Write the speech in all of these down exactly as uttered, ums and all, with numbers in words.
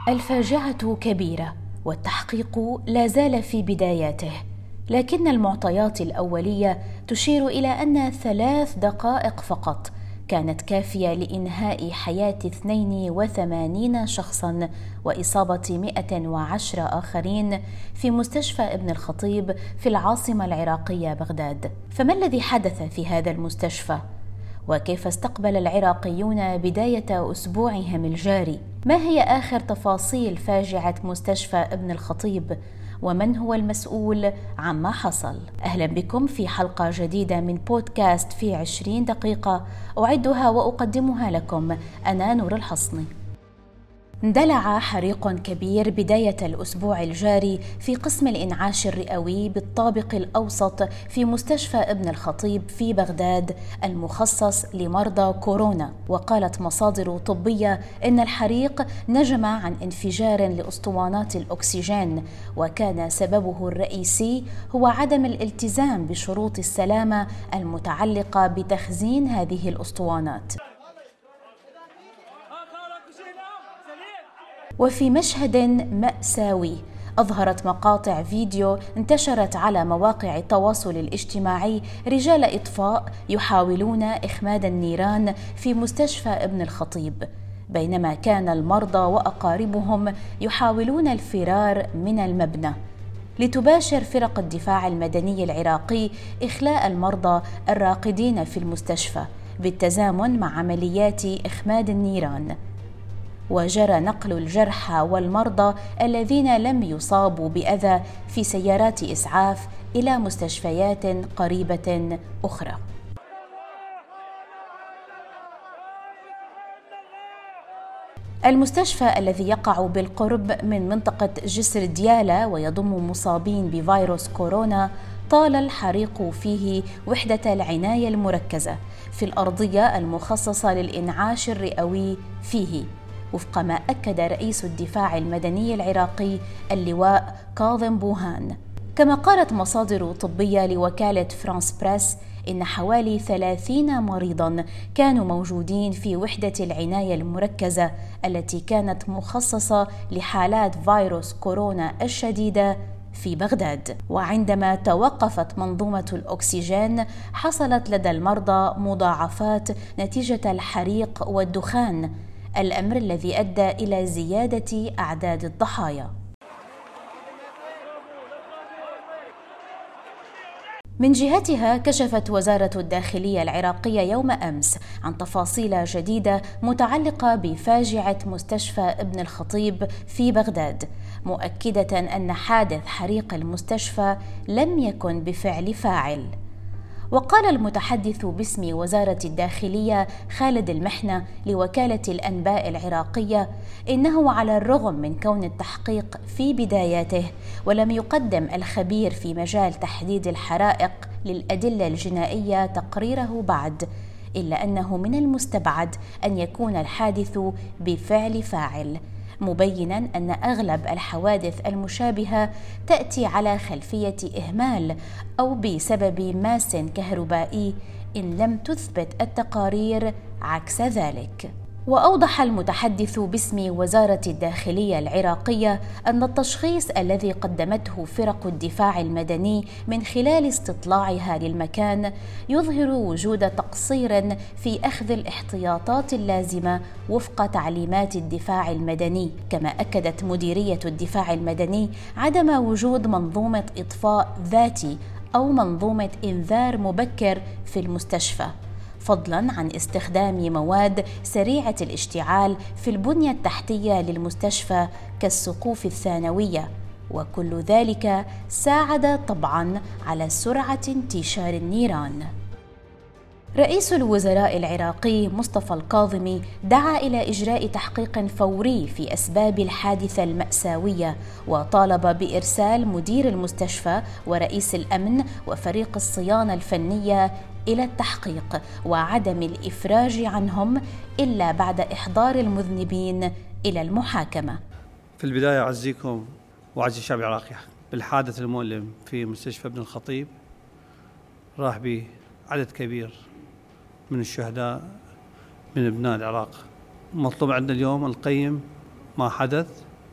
الفاجعة كبيرة والتحقيق لا زال في بداياته، لكن المعطيات الأولية تشير إلى أن ثلاث دقائق فقط كانت كافية لإنهاء حياة اثنين وثمانين شخصاً وإصابة مئة وعشرة آخرين في مستشفى ابن الخطيب في العاصمة العراقية بغداد. فما الذي حدث في هذا المستشفى؟ وكيف استقبل العراقيون بداية أسبوعهم الجاري؟ ما هي آخر تفاصيل فاجعة مستشفى ابن الخطيب؟ ومن هو المسؤول عما حصل؟ أهلا بكم في حلقة جديدة من بودكاست في عشرين دقيقة أعدها وأقدمها لكم أنا نور الحصني. اندلع حريق كبير بداية الأسبوع الجاري في قسم الإنعاش الرئوي بالطابق الأوسط في مستشفى ابن الخطيب في بغداد المخصص لمرضى كورونا. وقالت مصادر طبية إن الحريق نجم عن انفجار لأسطوانات الأكسجين، وكان سببه الرئيسي هو عدم الالتزام بشروط السلامة المتعلقة بتخزين هذه الأسطوانات. وفي مشهد مأساوي أظهرت مقاطع فيديو انتشرت على مواقع التواصل الاجتماعي رجال إطفاء يحاولون إخماد النيران في مستشفى ابن الخطيب، بينما كان المرضى وأقاربهم يحاولون الفرار من المبنى. لتباشر فرق الدفاع المدني العراقي إخلاء المرضى الراقدين في المستشفى بالتزامن مع عمليات إخماد النيران، وجرى نقل الجرحى والمرضى الذين لم يصابوا بأذى في سيارات إسعاف إلى مستشفيات قريبة أخرى. المستشفى الذي يقع بالقرب من منطقة جسر ديالى ويضم مصابين بفيروس كورونا طال الحريق فيه وحدة العناية المركزة في الأرضية المخصصة للإنعاش الرئوي فيه، وفق ما أكد رئيس الدفاع المدني العراقي اللواء كاظم بوهان. كما قالت مصادر طبية لوكالة فرانس بريس إن حوالي ثلاثين مريضاً كانوا موجودين في وحدة العناية المركزة التي كانت مخصصة لحالات فيروس كورونا الشديدة في بغداد. وعندما توقفت منظومة الأكسجين حصلت لدى المرضى مضاعفات نتيجة الحريق والدخان، الأمر الذي أدى إلى زيادة أعداد الضحايا. من جهتها كشفت وزارة الداخلية العراقية يوم أمس عن تفاصيل جديدة متعلقة بفاجعة مستشفى ابن الخطيب في بغداد، مؤكدة أن حادث حريق المستشفى لم يكن بفعل فاعل. وقال المتحدث باسم وزارة الداخلية خالد المحنة لوكالة الأنباء العراقية إنه على الرغم من كون التحقيق في بداياته ولم يقدم الخبير في مجال تحديد الحرائق للأدلة الجنائية تقريره بعد، إلا أنه من المستبعد أن يكون الحادث بفعل فاعل، مبيناً أن أغلب الحوادث المشابهة تأتي على خلفية إهمال أو بسبب ماس كهربائي إن لم تثبت التقارير عكس ذلك. وأوضح المتحدث باسم وزارة الداخلية العراقية أن التشخيص الذي قدمته فرق الدفاع المدني من خلال استطلاعها للمكان يظهر وجود تقصير في أخذ الاحتياطات اللازمة وفق تعليمات الدفاع المدني. كما أكدت مديرية الدفاع المدني عدم وجود منظومة إطفاء ذاتي أو منظومة إنذار مبكر في المستشفى، فضلاً عن استخدام مواد سريعة الاشتعال في البنية التحتية للمستشفى كالسقوف الثانوية، وكل ذلك ساعد طبعاً على سرعة انتشار النيران. رئيس الوزراء العراقي مصطفى الكاظمي دعا إلى إجراء تحقيق فوري في أسباب الحادثة المأساوية، وطالب بإرسال مدير المستشفى ورئيس الأمن وفريق الصيانة الفنية إلى التحقيق وعدم الإفراج عنهم إلا بعد إحضار المذنبين إلى المحاكمة. في البداية أعزيكم وأعزي الشعب العراقي بالحادث المؤلم في مستشفى ابن الخطيب. راح به عدد كبير من الشهداء من ابناء العراق. مطلوب عندنا اليوم نقيم ما حدث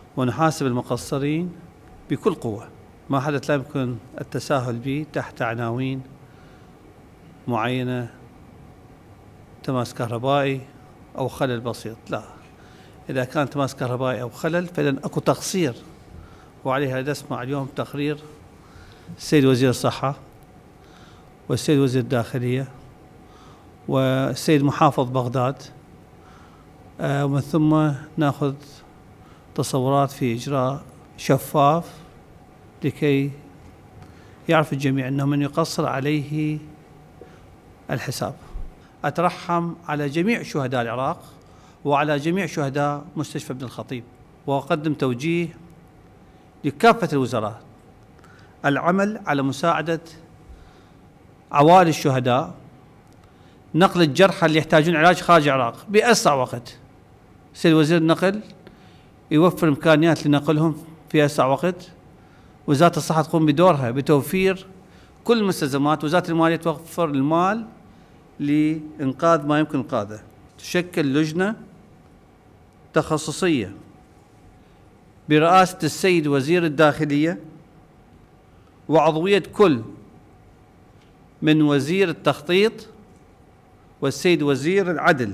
ونحاسب المقصرين بكل قوة. ما حدث لا يمكن التساهل به تحت عناوين معينة، تماس كهربائي أو خلل بسيط، لا. إذا كان تماس كهربائي أو خلل فإذن أكو تقصير، وعليها نسمع اليوم تقرير السيد وزير الصحة والسيد وزير الداخلية والسيد محافظ بغداد، آه ومن ثم نأخذ تصورات في إجراء شفاف لكي يعرف الجميع أنه من يقصر عليه الحساب. أترحم على جميع شهداء العراق وعلى جميع شهداء مستشفى ابن الخطيب، وأقدم توجيه لكافة الوزراء العمل على مساعدة عوائل الشهداء، نقل الجرحى اللي يحتاجون علاج خارج العراق بأسرع وقت. سيد وزير النقل يوفر إمكانيات لنقلهم في أسرع وقت. وزارة الصحة تقوم بدورها بتوفير كل المستلزمات. وزارة المالية توفر المال لإنقاذ ما يمكن إنقاذه. تشكل لجنة تخصصية برئاسة السيد وزير الداخلية وعضوية كل من وزير التخطيط والسيد وزير العدل.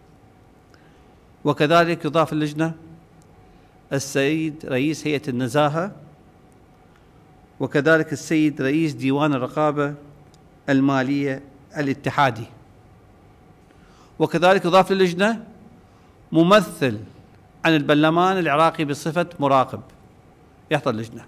وكذلك يضاف اللجنة السيد رئيس هيئة النزاهة، وكذلك السيد رئيس ديوان الرقابة المالية الاتحادي. وكذلك يضاف للجنة ممثل عن البرلمان العراقي بصفة مراقب يحضر اللجنة.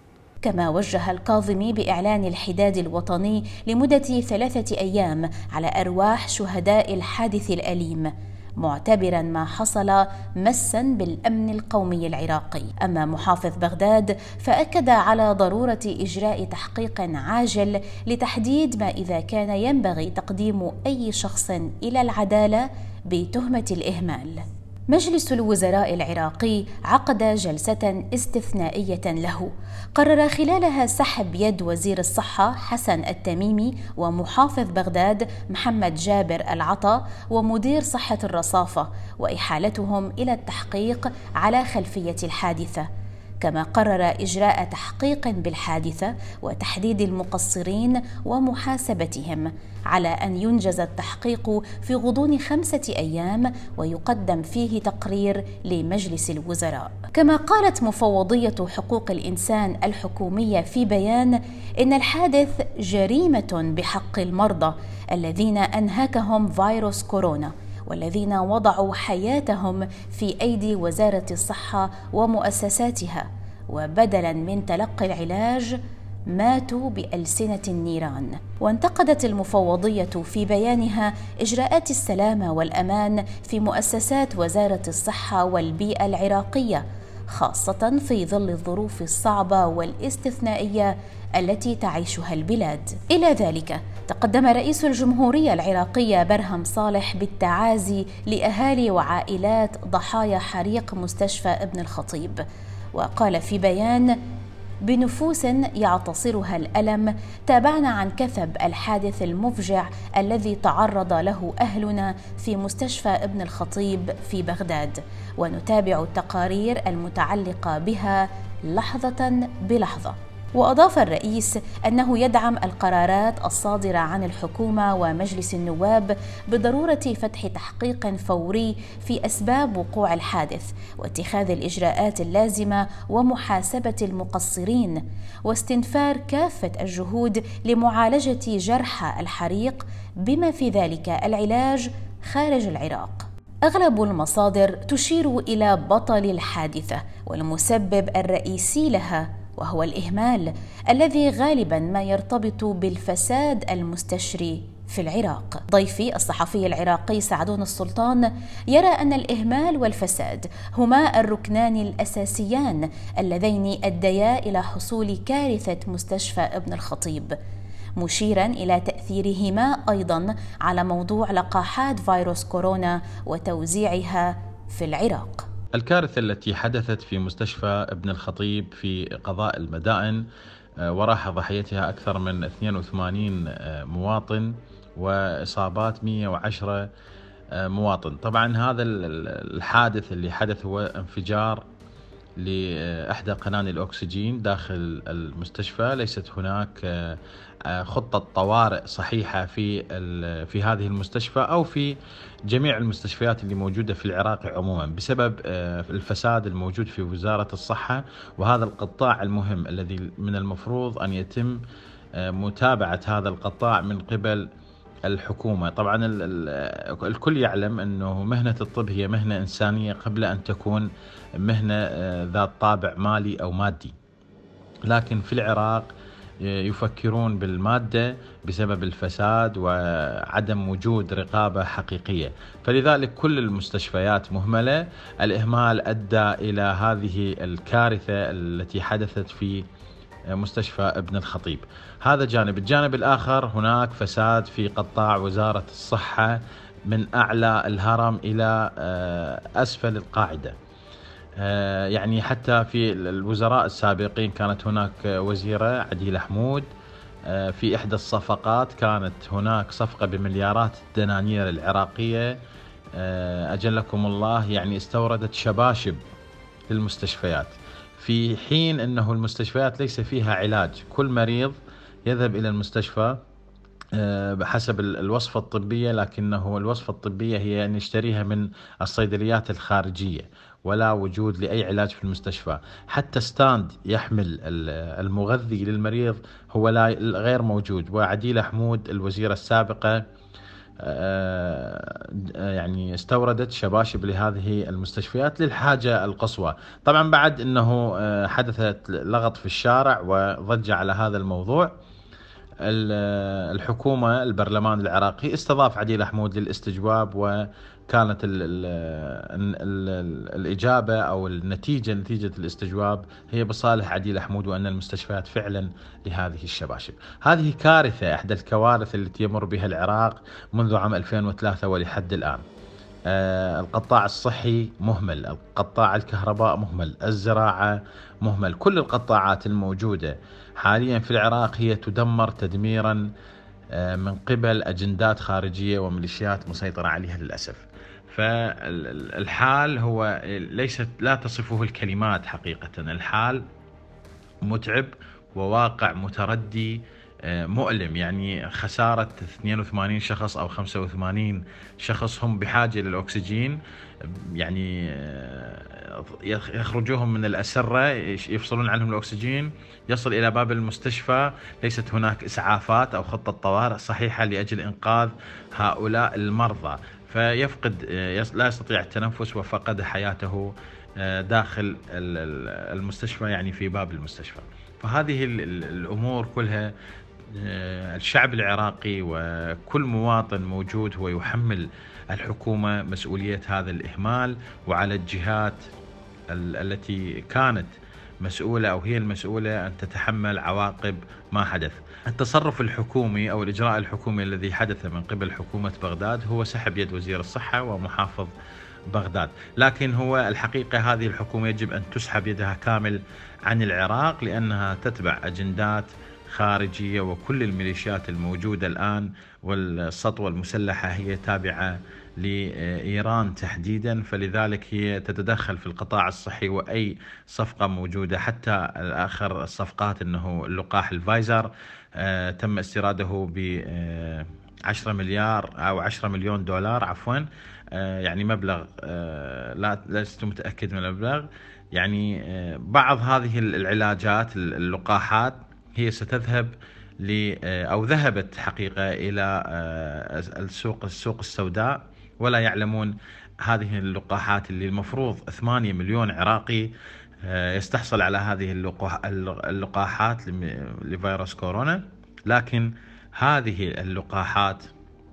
كما وجه الكاظمي بإعلان الحداد الوطني لمدة ثلاثة أيام على أرواح شهداء الحادث الأليم، معتبرا ما حصل مسا بالأمن القومي العراقي. أما محافظ بغداد فأكد على ضرورة إجراء تحقيق عاجل لتحديد ما إذا كان ينبغي تقديم أي شخص إلى العدالة بتهمة الإهمال. مجلس الوزراء العراقي عقد جلسة استثنائية له قرر خلالها سحب يد وزير الصحة حسن التميمي ومحافظ بغداد محمد جابر العطا ومدير صحة الرصافة وإحالتهم إلى التحقيق على خلفية الحادثة. كما قرر إجراء تحقيق بالحادثة وتحديد المقصرين ومحاسبتهم، على أن ينجز التحقيق في غضون خمسة أيام ويقدم فيه تقرير لمجلس الوزراء. كما قالت مفوضية حقوق الإنسان الحكومية في بيان إن الحادث جريمة بحق المرضى الذين أنهكهم فيروس كورونا والذين وضعوا حياتهم في أيدي وزارة الصحة ومؤسساتها، وبدلاً من تلقي العلاج ماتوا بألسنة النيران. وانتقدت المفوضية في بيانها إجراءات السلامة والأمان في مؤسسات وزارة الصحة والبيئة العراقية، خاصة في ظل الظروف الصعبة والاستثنائية التي تعيشها البلاد. إلى ذلك تقدم رئيس الجمهورية العراقية برهم صالح بالتعازي لأهالي وعائلات ضحايا حريق مستشفى ابن الخطيب، وقال في بيان: بنفوس يعتصرها الألم تابعنا عن كثب الحادث المفجع الذي تعرض له أهلنا في مستشفى ابن الخطيب في بغداد، ونتابع التقارير المتعلقة بها لحظة بلحظة. وأضاف الرئيس أنه يدعم القرارات الصادرة عن الحكومة ومجلس النواب بضرورة فتح تحقيق فوري في أسباب وقوع الحادث واتخاذ الإجراءات اللازمة ومحاسبة المقصرين واستنفار كافة الجهود لمعالجة جرحى الحريق بما في ذلك العلاج خارج العراق. أغلب المصادر تشير إلى بطل الحادثة والمسبب الرئيسي لها، وهو الإهمال الذي غالباً ما يرتبط بالفساد المستشري في العراق. ضيفي الصحفي العراقي سعدون السلطان يرى أن الإهمال والفساد هما الركنان الأساسيان اللذين أديا إلى حصول كارثة مستشفى ابن الخطيب، مشيراً إلى تأثيرهما أيضاً على موضوع لقاحات فيروس كورونا وتوزيعها في العراق. الكارثة التي حدثت في مستشفى ابن الخطيب في قضاء المدائن وراح ضحيتها أكثر من اثنين وثمانين مواطن وإصابات مئة وعشرة مواطن. طبعا هذا الحادث اللي حدث هو انفجار لإحدى قناني الأكسجين داخل المستشفى. ليست هناك خطة طوارئ صحيحة في في هذه المستشفى أو في جميع المستشفيات اللي موجودة في العراق عموما بسبب الفساد الموجود في وزارة الصحة، وهذا القطاع المهم الذي من المفروض أن يتم متابعة هذا القطاع من قبل الحكومة. طبعا الكل يعلم أنه مهنة الطب هي مهنة إنسانية قبل أن تكون مهنة ذات طابع مالي أو مادي، لكن في العراق يفكرون بالمادة بسبب الفساد وعدم وجود رقابة حقيقية، فلذلك كل المستشفيات مهملة. الإهمال أدى إلى هذه الكارثة التي حدثت في مستشفى ابن الخطيب. هذا جانب. الجانب الآخر هناك فساد في قطاع وزارة الصحة من أعلى الهرم إلى أسفل القاعدة. يعني حتى في الوزراء السابقين كانت هناك وزيرة عديلة حمود، في إحدى الصفقات كانت هناك صفقة بمليارات الدنانير العراقية أجلكم الله، يعني استوردت شباشب للمستشفيات، في حين أنه المستشفيات ليس فيها علاج. كل مريض يذهب إلى المستشفى بحسب الوصفة الطبية، لكنه الوصفة الطبية هي نشتريها من الصيدليات الخارجية، ولا وجود لأي علاج في المستشفى. حتى ستاند يحمل المغذي للمريض هو لا غير موجود. وعديلة حمود الوزيرة السابقة يعني استوردت شباشب لهذه المستشفيات للحاجة القصوى. طبعا بعد أنه حدثت لغط في الشارع وضج على هذا الموضوع، الحكومة البرلمان العراقي استضاف عديلة حمود للاستجواب، وكانت ال ال ال الإجابة أو النتيجة نتيجة الاستجواب هي بصالح عديلة حمود، وأن المستشفيات فعلا لهذه الشباشب. هذه كارثة، إحدى الكوارث التي يمر بها العراق منذ عام ألفين وثلاثة ولحد الآن. آه القطاع الصحي مهمل، القطاع الكهرباء مهمل، الزراعة مهمل، كل القطاعات الموجودة حاليا في العراق هي تدمر تدميرا آه من قبل أجندات خارجية وميليشيات مسيطرة عليها للأسف. فالحال هو ليست لا تصفه الكلمات حقيقة، الحال متعب وواقع متردي مؤلم. يعني خسارة اثنين وثمانين شخص أو خمسة وثمانين شخص هم بحاجة للأكسجين، يعني يخرجوهم من الأسرة يفصلون عنهم الأكسجين، يصل إلى باب المستشفى ليست هناك إسعافات أو خطة طوارئ صحيحة لأجل إنقاذ هؤلاء المرضى، فيفقد لا يستطيع التنفس وفقد حياته داخل المستشفى، يعني في باب المستشفى. فهذه الأمور كلها الشعب العراقي وكل مواطن موجود هو يحمل الحكومة مسؤولية هذا الإهمال، وعلى الجهات التي كانت مسؤولة أو هي المسؤولة أن تتحمل عواقب ما حدث. التصرف الحكومي أو الإجراء الحكومي الذي حدث من قبل حكومة بغداد هو سحب يد وزير الصحة ومحافظ بغداد، لكن هو الحقيقة هذه الحكومة يجب أن تسحب يدها كامل عن العراق، لأنها تتبع أجندات خارجية، وكل الميليشيات الموجودة الآن والسطوة المسلحة هي تابعة لإيران تحديدا، فلذلك هي تتدخل في القطاع الصحي، وأي صفقة موجودة حتى آخر الصفقات أنه اللقاح الفايزر آه تم استيراده ب عشرة مليار أو عشرة مليون دولار عفوا، آه يعني مبلغ آه لا لست متأكد من المبلغ. يعني آه بعض هذه العلاجات اللقاحات هي ستذهب ل أو ذهبت حقيقة إلى السوق السوق السوداء، ولا يعلمون هذه اللقاحات اللي المفروض ثمانية مليون عراقي يستحصل على هذه اللقاحات لفيروس كورونا، لكن هذه اللقاحات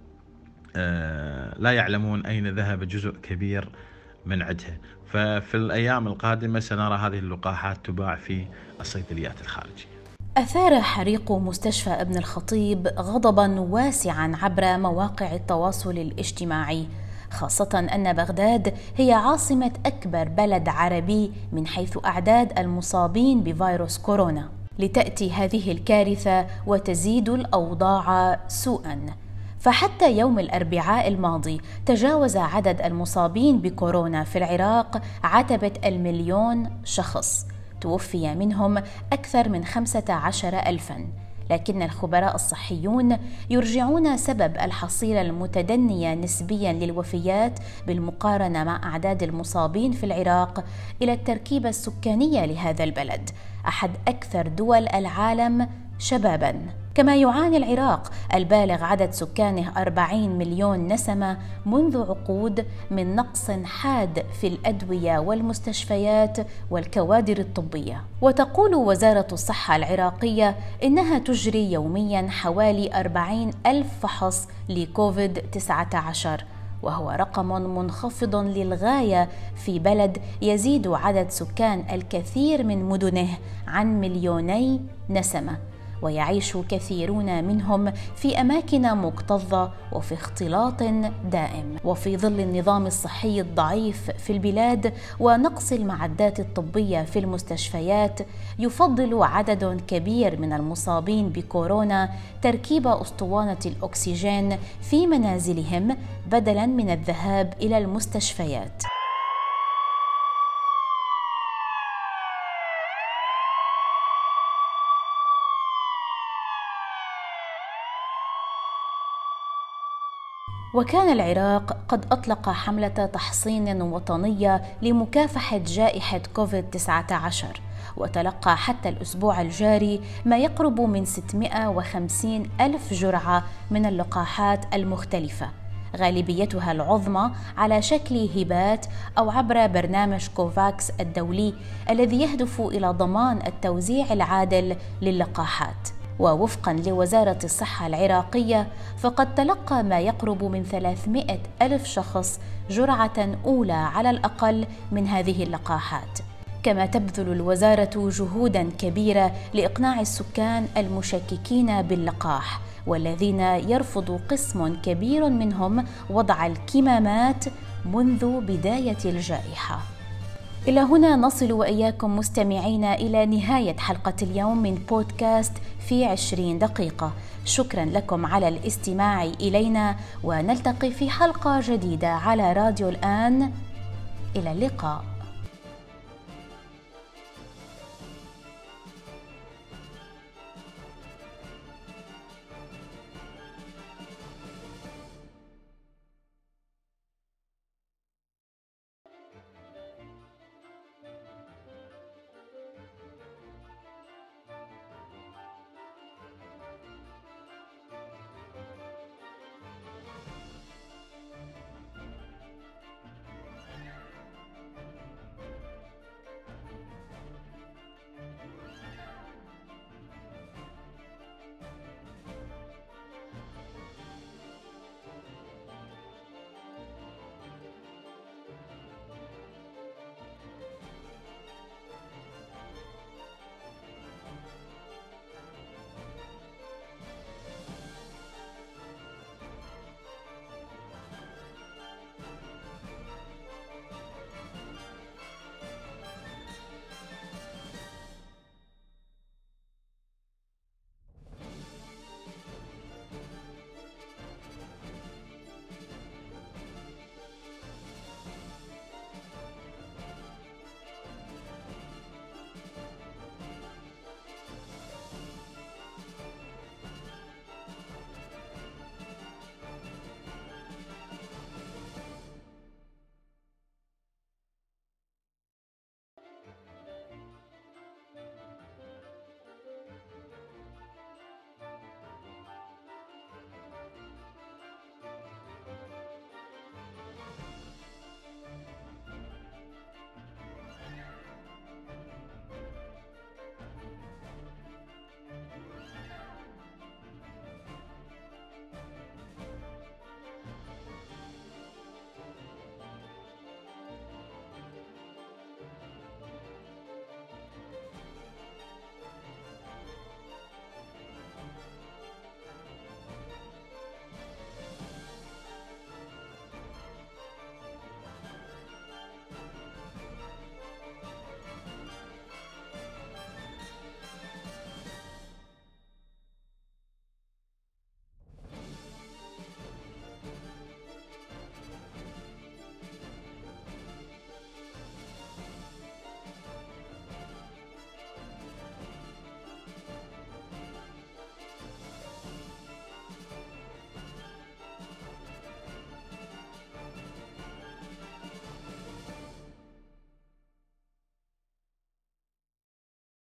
لا يعلمون أين ذهب جزء كبير من عدها. ففي الأيام القادمة سنرى هذه اللقاحات تباع في الصيدليات الخارجية. أثار حريق مستشفى ابن الخطيب غضباً واسعاً عبر مواقع التواصل الاجتماعي، خاصة أن بغداد هي عاصمة أكبر بلد عربي من حيث أعداد المصابين بفيروس كورونا. لتأتي هذه الكارثة وتزيد الأوضاع سوءاً، فحتى يوم الأربعاء الماضي تجاوز عدد المصابين بكورونا في العراق عتبة المليون شخص، توفي منهم أكثر من خمسة عشر ألفاً. لكن الخبراء الصحيون يرجعون سبب الحصيلة المتدنية نسبياً للوفيات بالمقارنة مع أعداد المصابين في العراق إلى التركيبة السكانية لهذا البلد، أحد أكثر دول العالم شباباً. كما يعاني العراق البالغ عدد سكانه أربعين مليون نسمة منذ عقود من نقص حاد في الأدوية والمستشفيات والكوادر الطبية. وتقول وزارة الصحة العراقية إنها تجري يومياً حوالي أربعين ألف فحص لكوفيد تسعة عشر، وهو رقم منخفض للغاية في بلد يزيد عدد سكان الكثير من مدنه عن مليوني نسمة، ويعيش كثيرون منهم في أماكن مكتظة وفي اختلاط دائم. وفي ظل النظام الصحي الضعيف في البلاد ونقص المعدات الطبية في المستشفيات، يفضل عدد كبير من المصابين بكورونا تركيب أسطوانة الأكسجين في منازلهم بدلاً من الذهاب إلى المستشفيات. وكان العراق قد أطلق حملة تحصين وطنية لمكافحة جائحة كوفيد تسعة عشر، وتلقى حتى الأسبوع الجاري ما يقرب من ستمائة وخمسين ألف جرعة من اللقاحات المختلفة، غالبيتها العظمى على شكل هبات أو عبر برنامج كوفاكس الدولي الذي يهدف إلى ضمان التوزيع العادل للقاحات. ووفقاً لوزارة الصحة العراقية، فقد تلقى ما يقرب من ثلاثمائة ألف شخص جرعة أولى على الأقل من هذه اللقاحات. كما تبذل الوزارة جهوداً كبيرة لإقناع السكان المشككين باللقاح، والذين يرفض قسم كبير منهم وضع الكمامات منذ بداية الجائحة. إلى هنا نصل وإياكم مستمعين إلى نهاية حلقة اليوم من بودكاست في عشرين دقيقة. شكرا لكم على الاستماع إلينا، ونلتقي في حلقة جديدة على راديو الآن. إلى اللقاء.